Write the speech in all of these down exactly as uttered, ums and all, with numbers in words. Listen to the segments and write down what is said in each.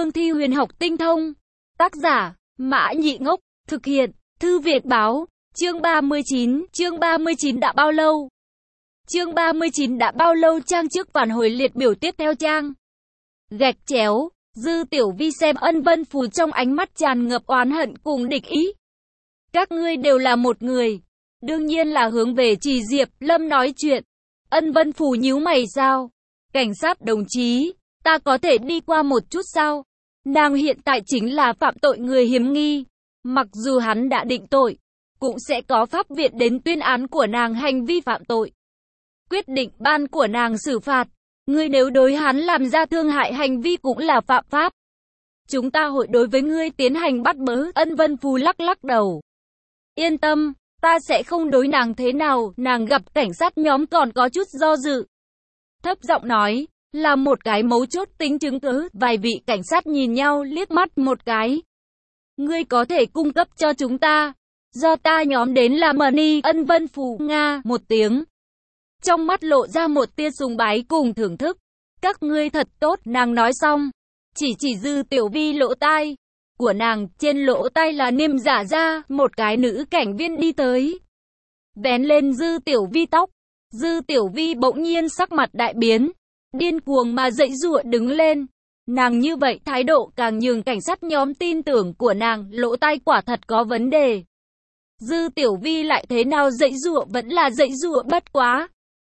cương thi huyền học tinh thông. Tác giả, Mã Nhị Ngốc, thực hiện, Thư Việt Báo, chương ba mươi chín, chương ba mươi chín đã bao lâu? Chương ba mươi chín đã bao lâu trang trước phản hồi liệt biểu tiếp theo trang. Gạch chéo, Dư Tiểu Vi xem Ân Vân Phù trong ánh mắt tràn ngập oán hận cùng địch ý. Các ngươi đều là một người, đương nhiên là hướng về Trì Diệp Lâm nói chuyện. Ân Vân Phù nhíu mày sao? Cảnh sát đồng chí, ta có thể đi qua một chút sao? Nàng hiện tại chính là phạm tội người hiếm nghi. Mặc dù hắn đã định tội, cũng sẽ có pháp viện đến tuyên án của nàng hành vi phạm tội. Quyết định ban của nàng xử phạt. Ngươi nếu đối hắn làm ra thương hại hành vi cũng là phạm pháp. Chúng ta hội đối với ngươi tiến hành bắt bớ. Ân Vân Phù lắc lắc đầu. Yên tâm, ta sẽ không đối nàng thế nào. Nàng gặp cảnh sát nhóm còn có chút do dự. Thấp giọng nói, là một cái mấu chốt tính chứng cứ. Vài vị cảnh sát nhìn nhau liếc mắt một cái. Ngươi có thể cung cấp cho chúng ta. Do ta nhóm đến là Money. Ân Vân Phù nga một tiếng. Trong mắt lộ ra một tia sùng bái cùng thưởng thức. Các ngươi thật tốt, nàng nói xong. Chỉ chỉ Dư Tiểu Vi lỗ tai của nàng, trên lỗ tai là niêm giả ra, một cái nữ cảnh viên đi tới. Vén lên Dư Tiểu Vi tóc. Dư Tiểu Vi bỗng nhiên sắc mặt đại biến. Điên cuồng mà dãy giụa đứng lên. Nàng như vậy thái độ càng nhường cảnh sát nhóm tin tưởng của nàng, lỗ tai quả thật có vấn đề. Dư Tiểu Vi lại thế nào dãy giụa vẫn là dãy giụa bất quá.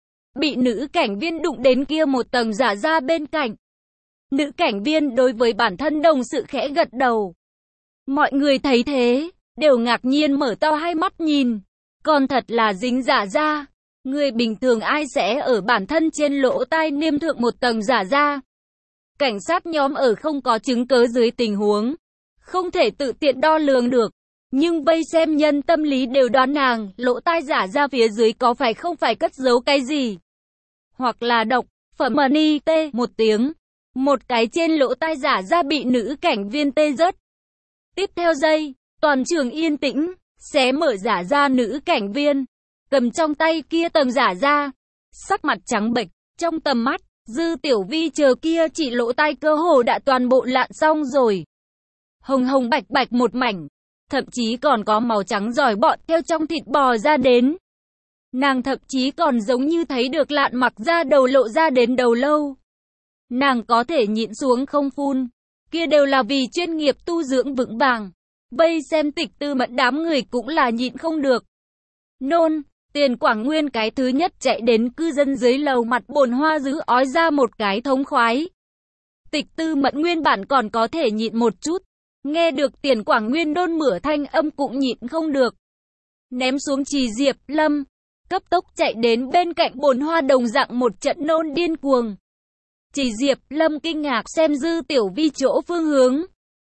Bị nữ cảnh viên đụng đến kia một tầng giả ra bên cạnh. Nữ cảnh viên đối với bản thân đồng sự khẽ gật đầu. Mọi người thấy thế, đều ngạc nhiên mở to hai mắt nhìn. Còn thật là dính giả ra. Người bình thường ai sẽ ở bản thân trên lỗ tai niêm thượng một tầng giả ra. Cảnh sát nhóm ở không có chứng cứ dưới tình huống. Không thể tự tiện đo lường được. Nhưng vây xem nhân tâm lý đều đoán nàng, lỗ tai giả ra phía dưới có phải không phải cất giấu cái gì. Hoặc là độc, phẩm Money tê một tiếng. Một cái trên lỗ tai giả ra bị nữ cảnh viên tê rớt. Tiếp theo giây, toàn trường yên tĩnh, xé mở giả ra nữ cảnh viên. Cầm trong tay kia tầng giả ra. Sắc mặt trắng bệch, trong tầm mắt, Dư Tiểu Vi chờ kia chỉ lỗ tai cơ hồ đã toàn bộ lạn xong rồi. Hồng hồng bạch bạch một mảnh. Thậm chí còn có màu trắng giỏi bọt theo trong thịt bò ra đến. Nàng thậm chí còn giống như thấy được lạn mặc ra đầu lộ ra đến đầu lâu. Nàng có thể nhịn xuống không phun. Kia đều là vì chuyên nghiệp tu dưỡng vững vàng. Vây xem Tịch Tư Mẫn đám người cũng là nhịn không được. Nôn, Tiền Quảng Nguyên cái thứ nhất chạy đến cư dân dưới lầu mặt bồn hoa giữ ói ra một cái thống khoái. Tịch Tư Mẫn nguyên bản còn có thể nhịn một chút. Nghe được Tiền Quảng Nguyên nôn mửa thanh âm cũng nhịn không được. Ném xuống Trì Diệp Lâm. Cấp tốc chạy đến bên cạnh bồn hoa đồng dạng một trận nôn điên cuồng. Trì Diệp Lâm kinh ngạc xem Dư Tiểu Vi chỗ phương hướng.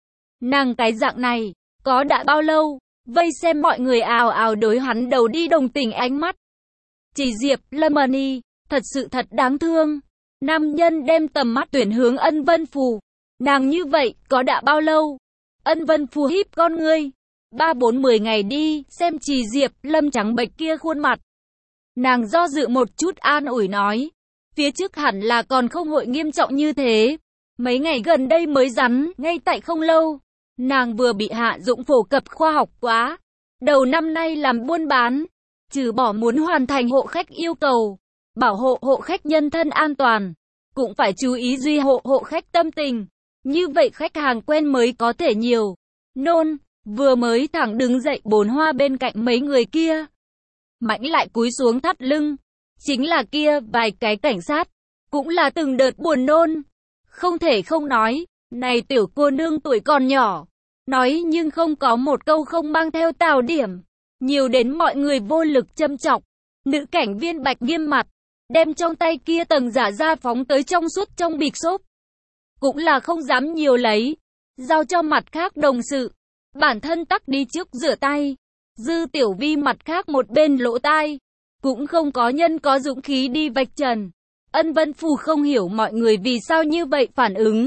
Nàng cái dạng này, có đã bao lâu? Vây xem mọi người ào ào đối hắn đầu đi đồng tình ánh mắt. Trì Diệp Lâm Money, thật sự thật đáng thương. Nam nhân đem tầm mắt tuyển hướng Ân Vân Phù. Nàng như vậy, có đã bao lâu? Ân Vân Phù híp con ngươi. Ba bốn mười ngày đi, xem Trì Diệp Lâm trắng bệch kia khuôn mặt. Nàng do dự một chút an ủi nói. Phía trước hẳn là còn không hội nghiêm trọng như thế. Mấy ngày gần đây mới rắn, ngay tại không lâu. Nàng vừa bị Hạ Dũng phổ cập khoa học quá. Đầu năm nay làm buôn bán. Trừ bỏ muốn hoàn thành hộ khách yêu cầu. Bảo hộ hộ khách nhân thân an toàn. Cũng phải chú ý duy hộ hộ khách tâm tình. Như vậy khách hàng quen mới có thể nhiều. Nôn, vừa mới thẳng đứng dậy bồn hoa bên cạnh mấy người kia. Mãnh lại cúi xuống thắt lưng. Chính là kia vài cái cảnh sát. Cũng là từng đợt buồn nôn. Không thể không nói. Này tiểu cô nương tuổi còn nhỏ. Nói nhưng không có một câu không mang theo tào điểm. Nhiều đến mọi người vô lực châm chọc. Nữ cảnh viên bạch nghiêm mặt. Đem trong tay kia tầng giả ra phóng tới trong suốt trong bịch xốp. Cũng là không dám nhiều lấy. Giao cho mặt khác đồng sự. Bản thân tắc đi trước rửa tay. Dư Tiểu Vi mặt khác một bên lỗ tai. Cũng không có nhân có dũng khí đi vạch trần. Ân Vân Phù không hiểu mọi người vì sao như vậy phản ứng.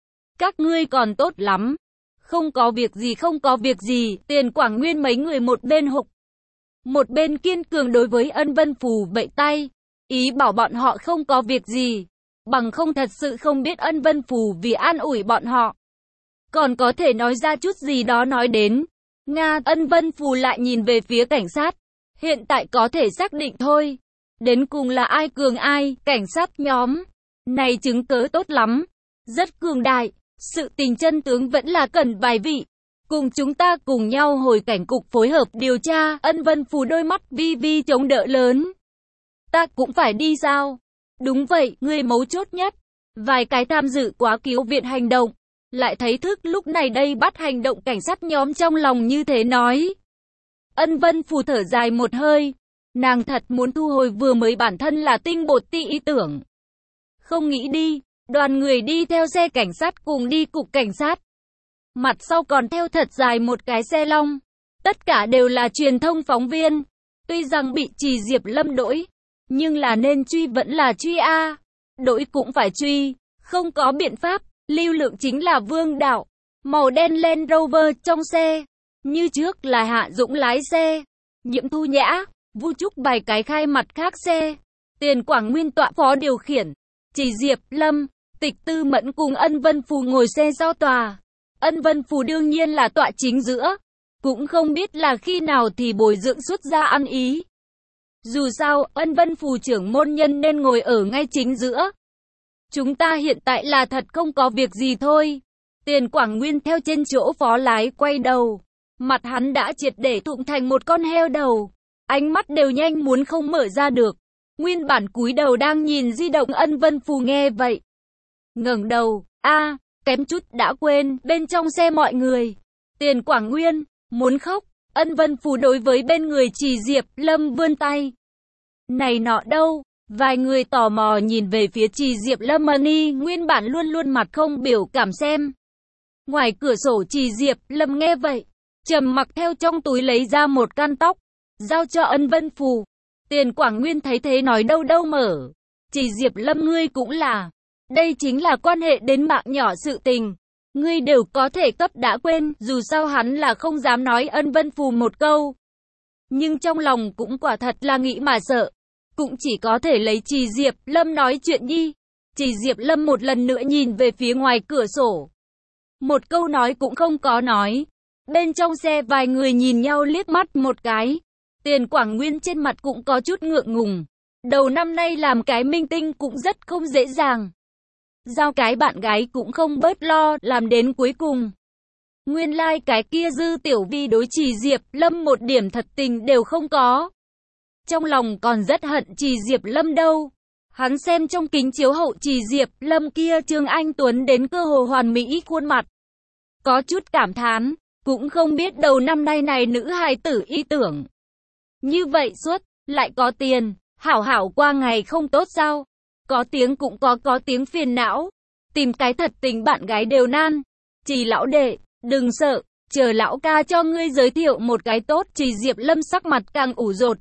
Các ngươi còn tốt lắm. Không có việc gì không có việc gì. Tiền Quảng Nguyên mấy người một bên hục. Một bên kiên cường đối với Ân Vân Phù vẫy tay. Ý bảo bọn họ không có việc gì. Bằng không thật sự không biết Ân Vân Phù vì an ủi bọn họ. còn có thể nói ra chút gì đó nói đến. Nga, Ân Vân Phù lại nhìn về phía cảnh sát. Hiện tại có thể xác định thôi. Đến cùng là ai cường ai, cảnh sát nhóm. Này chứng cớ tốt lắm. Rất cường đại. Sự tình chân tướng vẫn là cần vài vị. Cùng chúng ta cùng nhau hồi cảnh cục phối hợp điều tra. Ân Vân Phù đôi mắt vi vi chống đỡ lớn. Ta cũng phải đi sao? Đúng vậy, người mấu chốt nhất. Vài cái tham dự quá cứu viện hành động. Lại thấy thức lúc này đây bắt hành động cảnh sát nhóm trong lòng như thế nói. Ân Vân Phù thở dài một hơi. Nàng thật muốn thu hồi vừa mới bản thân là tinh bột ti ý tưởng. Không nghĩ đi, đoàn người đi theo xe cảnh sát cùng đi cục cảnh sát. Mặt sau còn theo thật dài một cái xe long. Tất cả đều là truyền thông phóng viên. Tuy rằng bị Trì Diệp Lâm đỗi, nhưng là nên truy vẫn là truy a. Đỗi cũng phải truy, không có biện pháp. Lưu Lượng chính là Vương Đạo, màu đen Land Rover trong xe. Như trước là Hạ Dũng lái xe, Nhiễm Thu Nhã, Vu Trúc vài cái khai mặt khác xe. Tiền Quảng Nguyên tọa phó điều khiển. Trì Diệp Lâm, Tịch Tư Mẫn cùng Ân Vân Phù ngồi xe giao tòa. Ân Vân Phù đương nhiên là tọa chính giữa. Cũng không biết là khi nào thì bồi dưỡng xuất ra ăn ý. Dù sao, Ân Vân Phù trưởng môn nhân nên ngồi ở ngay chính giữa. Chúng ta hiện tại là thật không có việc gì thôi. Tiền Quảng Nguyên theo trên chỗ phó lái quay đầu. Mặt hắn đã triệt để thụng thành một con heo đầu. Ánh mắt đều nhanh muốn không mở ra được. Nguyên bản cúi đầu đang nhìn di động. Ân Vân Phù nghe vậy. Ngẩng đầu, a kém chút đã quên, bên trong xe mọi người. Tiền Quảng Nguyên, muốn khóc. Ân Vân Phù đối với bên người Trì Diệp Lâm vươn tay. Này nọ đâu? Vài người tò mò nhìn về phía Trì Diệp Lâm Mani, nguyên bản luôn luôn mặt không biểu cảm xem. Ngoài cửa sổ Trì Diệp Lâm nghe vậy, trầm mặc theo trong túi lấy ra một căn tóc, giao cho Ân Vân Phù. Tiền Quảng Nguyên thấy thế nói đâu đâu mở. Trì Diệp Lâm ngươi cũng là. Đây chính là quan hệ đến mạng nhỏ sự tình. Ngươi đều có thể cấp đã quên, dù sao hắn là không dám nói Ân Vân Phù một câu. Nhưng trong lòng cũng quả thật là nghĩ mà sợ. Cũng chỉ có thể lấy Trì Diệp Lâm nói chuyện đi. Trì Diệp Lâm một lần nữa nhìn về phía ngoài cửa sổ. Một câu nói cũng không có nói. Bên trong xe vài người nhìn nhau liếc mắt một cái. Tiền Quảng Nguyên trên mặt cũng có chút ngượng ngùng. Đầu năm nay làm cái minh tinh cũng rất không dễ dàng. Giao cái bạn gái cũng không bớt lo, làm đến cuối cùng. Nguyên lai like cái kia Dư Tiểu Vi đối Trì Diệp Lâm một điểm thật tình đều không có. Trong lòng còn rất hận Trì Diệp Lâm đâu. Hắn xem trong kính chiếu hậu Trì Diệp Lâm kia Trương Anh Tuấn đến cơ hồ hoàn mỹ khuôn mặt. Có chút cảm thán, cũng không biết đầu năm nay này nữ hài tử ý tưởng. Như vậy suốt, lại có tiền, hảo hảo qua ngày không tốt sao? Có tiếng cũng có có tiếng phiền não. Tìm cái thật tình bạn gái đều nan. Trì lão đệ, đừng sợ, chờ lão ca cho ngươi giới thiệu một cái tốt. Trì Diệp Lâm sắc mặt càng ủ rột.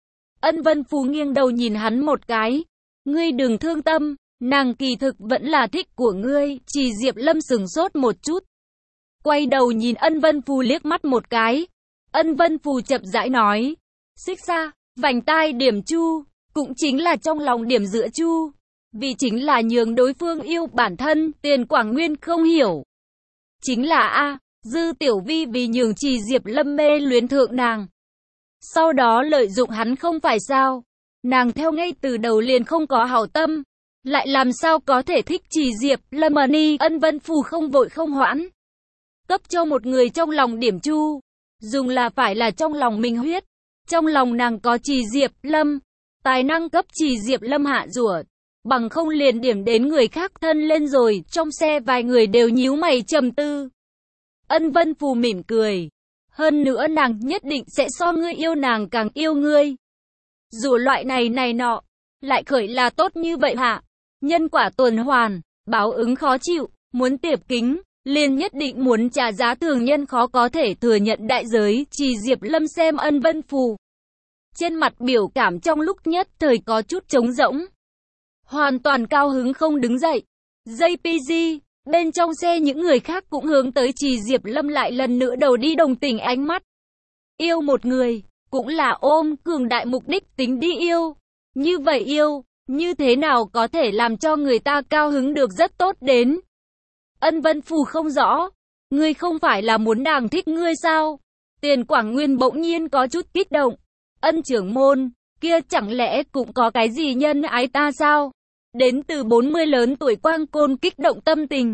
Ân Vân Phù nghiêng đầu nhìn hắn một cái. Ngươi đừng thương tâm, nàng kỳ thực vẫn là thích của ngươi. Trì Diệp Lâm sừng sốt một chút. Quay đầu nhìn Ân Vân Phù liếc mắt một cái. Ân Vân Phù chậm rãi nói. Xích xa, vành tai điểm chu, cũng chính là trong lòng điểm giữa chu. Vì chính là nhường đối phương yêu bản thân. Tiền Quảng Nguyên không hiểu. Chính là a Dư Tiểu Vi vì nhường Trì Diệp Lâm mê luyến thượng nàng. Sau đó lợi dụng hắn không phải sao. Nàng theo ngay từ đầu liền không có hảo tâm. Lại làm sao có thể thích Trì Diệp Lâm Ni. Ân Vân Phù không vội không hoãn. Cấp cho một người trong lòng điểm chu. Dùng là phải là trong lòng mình huyết. Trong lòng nàng có Trì Diệp Lâm. Tài năng cấp Trì Diệp Lâm hạ rủa. Bằng không liền điểm đến người khác thân lên rồi. Trong xe vài người đều nhíu mày trầm tư. Ân Vân Phù mỉm cười. Hơn nữa nàng nhất định sẽ so ngươi yêu nàng càng yêu ngươi. Dù loại này này nọ, lại khởi là tốt như vậy hả? Nhân quả tuần hoàn, báo ứng khó chịu, muốn tiệp kính, liền nhất định muốn trả giá thường nhân khó có thể thừa nhận đại giới. Trì Diệp Lâm xem Ân Vân Phù. Trên mặt biểu cảm trong lúc nhất thời có chút trống rỗng. Hoàn toàn cao hứng không đứng dậy. gi pê giê, bên trong xe những người khác cũng hướng tới Trì Diệp Lâm lại lần nữa đầu đi đồng tình ánh mắt. Yêu một người, cũng là ôm cường đại mục đích tính đi yêu. Như vậy yêu, như thế nào có thể làm cho người ta cao hứng được rất tốt đến. Ân Vân Phù không rõ. Ngươi không phải là muốn nàng thích ngươi sao? Tiền Quảng Nguyên bỗng nhiên có chút kích động. Ân trưởng môn, kia chẳng lẽ cũng có cái gì nhân ái ta sao? Đến từ bốn mươi lớn tuổi Quang Côn kích động tâm tình.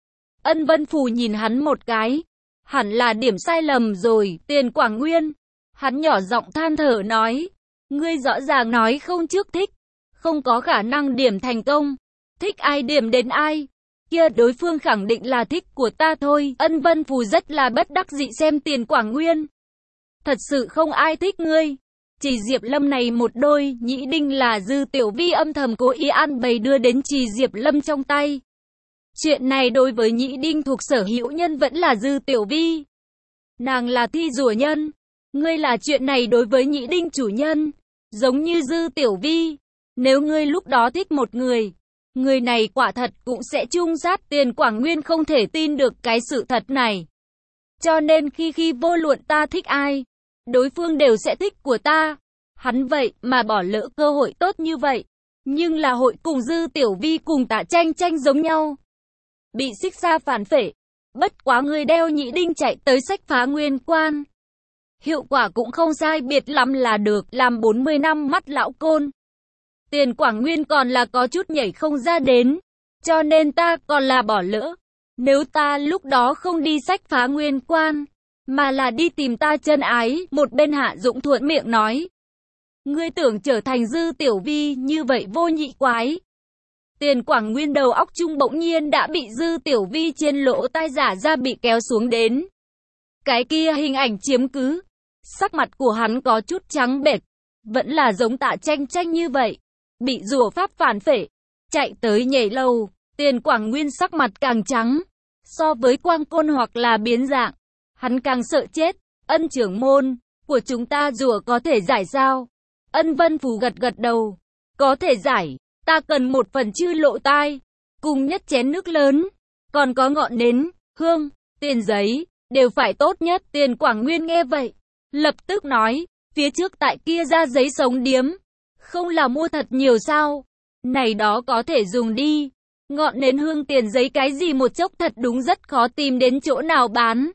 Ân Vân Phù nhìn hắn một cái. Hẳn là điểm sai lầm rồi, Tiền Quảng Nguyên. Hắn nhỏ giọng than thở nói. Ngươi rõ ràng nói không trước thích. Không có khả năng điểm thành công. Thích ai điểm đến ai. Kia đối phương khẳng định là thích của ta thôi. Ân Vân Phù rất là bất đắc dĩ xem Tiền Quảng Nguyên. Thật sự không ai thích ngươi. Chỉ Diệp Lâm này một đôi, nhĩ đinh là Dư Tiểu Vi âm thầm cố ý an bày đưa đến Trì Diệp Lâm trong tay. Chuyện này đối với nhĩ đinh thuộc sở hữu nhân vẫn là Dư Tiểu Vi. Nàng là thi rùa nhân. Ngươi là chuyện này đối với nhĩ đinh chủ nhân. Giống như Dư Tiểu Vi. Nếu ngươi lúc đó thích một người, người này quả thật cũng sẽ chung sát. Tiền Quảng Nguyên không thể tin được cái sự thật này. Cho nên khi khi vô luận ta thích ai, đối phương đều sẽ thích của ta. Hắn vậy mà bỏ lỡ cơ hội tốt như vậy. Nhưng là hội cùng Dư Tiểu Vi cùng Tạ Tranh Tranh giống nhau. Bị xích xa phản phệ. Bất quá người đeo nhĩ đinh chạy tới sách phá nguyên quan. Hiệu quả cũng không sai biệt lắm là được, làm bốn mươi năm mắt lão côn. Tiền Quảng Nguyên còn là có chút nhảy không ra đến. Cho nên ta còn là bỏ lỡ. Nếu ta lúc đó không đi sách phá nguyên quan, mà là đi tìm ta chân ái, một bên Hạ Dũng thuận miệng nói. Ngươi tưởng trở thành Dư Tiểu Vi như vậy vô nhị quái. Tiền Quảng Nguyên đầu óc trung bỗng nhiên đã bị Dư Tiểu Vi trên lỗ tai giả ra bị kéo xuống đến. Cái kia hình ảnh chiếm cứ. Sắc mặt của hắn có chút trắng bệch. Vẫn là giống Tạ Tranh Tranh như vậy. Bị rùa pháp phản phệ. Chạy tới nhảy lầu. Tiền Quảng Nguyên sắc mặt càng trắng. So với Quang Côn hoặc là biến dạng. Hắn càng sợ chết. Ân trưởng môn của chúng ta rùa có thể giải sao? Ân Vân Phù gật gật đầu. Có thể giải. Ta cần một phần chư lộ tai. Cùng nhất chén nước lớn. Còn có ngọn nến, hương, tiền giấy. Đều phải tốt nhất. Tiền Quảng Nguyên nghe vậy. Lập tức nói. Phía trước tại kia ra giấy sống điếm. Không là mua thật nhiều sao? Này đó có thể dùng đi. Ngọn nến hương tiền giấy cái gì một chốc thật đúng rất khó tìm đến chỗ nào bán.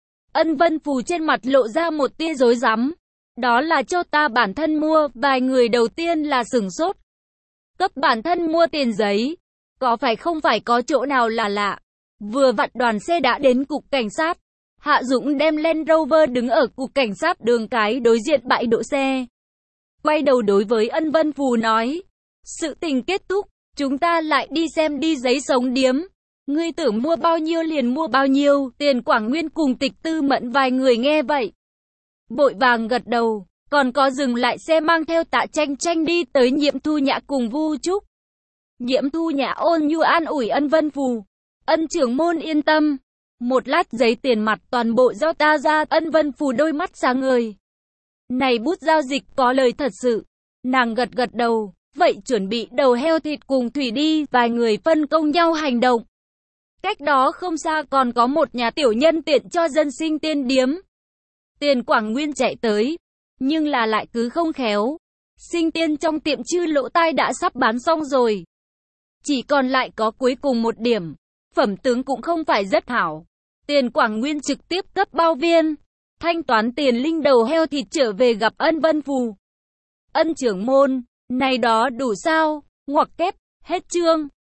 Ân Vân Phù trên mặt lộ ra một tia rối rắm. Đó là cho ta bản thân mua. Vài người đầu tiên là sửng sốt. Cấp bản thân mua tiền giấy. Có phải không phải có chỗ nào là lạ. Vừa vặn đoàn xe đã đến cục cảnh sát. Hạ Dũng đem Land Rover đứng ở cục cảnh sát đường cái đối diện bãi đỗ xe. Quay đầu đối với Ân Vân Phù nói. Sự tình kết thúc. Chúng ta lại đi xem đi giấy sống điếm. Ngươi tưởng mua bao nhiêu liền mua bao nhiêu. Tiền Quảng Nguyên cùng Tịch Tư Mẫn vài người nghe vậy. Vội vàng gật đầu. Còn có dừng lại xe mang theo Tạ Tranh Tranh đi tới Nhiễm Thu Nhã cùng Vu Trúc. Nhiễm Thu Nhã ôn nhu an ủi Ân Vân Phù. Ân trưởng môn yên tâm. Một lát giấy tiền mặt toàn bộ do ta ra. Ân Vân Phù đôi mắt sáng ngời. Này bút giao dịch có lời thật sự. Nàng gật gật đầu. Vậy chuẩn bị đầu heo thịt cùng thủy đi. Vài người phân công nhau hành động. Cách đó không xa còn có một nhà tiểu nhân tiện cho dân sinh tiên điếm. Tiền Quảng Nguyên chạy tới. Nhưng là lại cứ không khéo. Sinh tiên trong tiệm chư lỗ tai đã sắp bán xong rồi. Chỉ còn lại có cuối cùng một điểm. Phẩm tướng cũng không phải rất hảo. Tiền Quảng Nguyên trực tiếp cấp bao viên. Thanh toán tiền linh đầu heo thịt trở về gặp Ân Vân Phù. Ân trưởng môn, này đó đủ sao? Ngoặc kép, hết chương.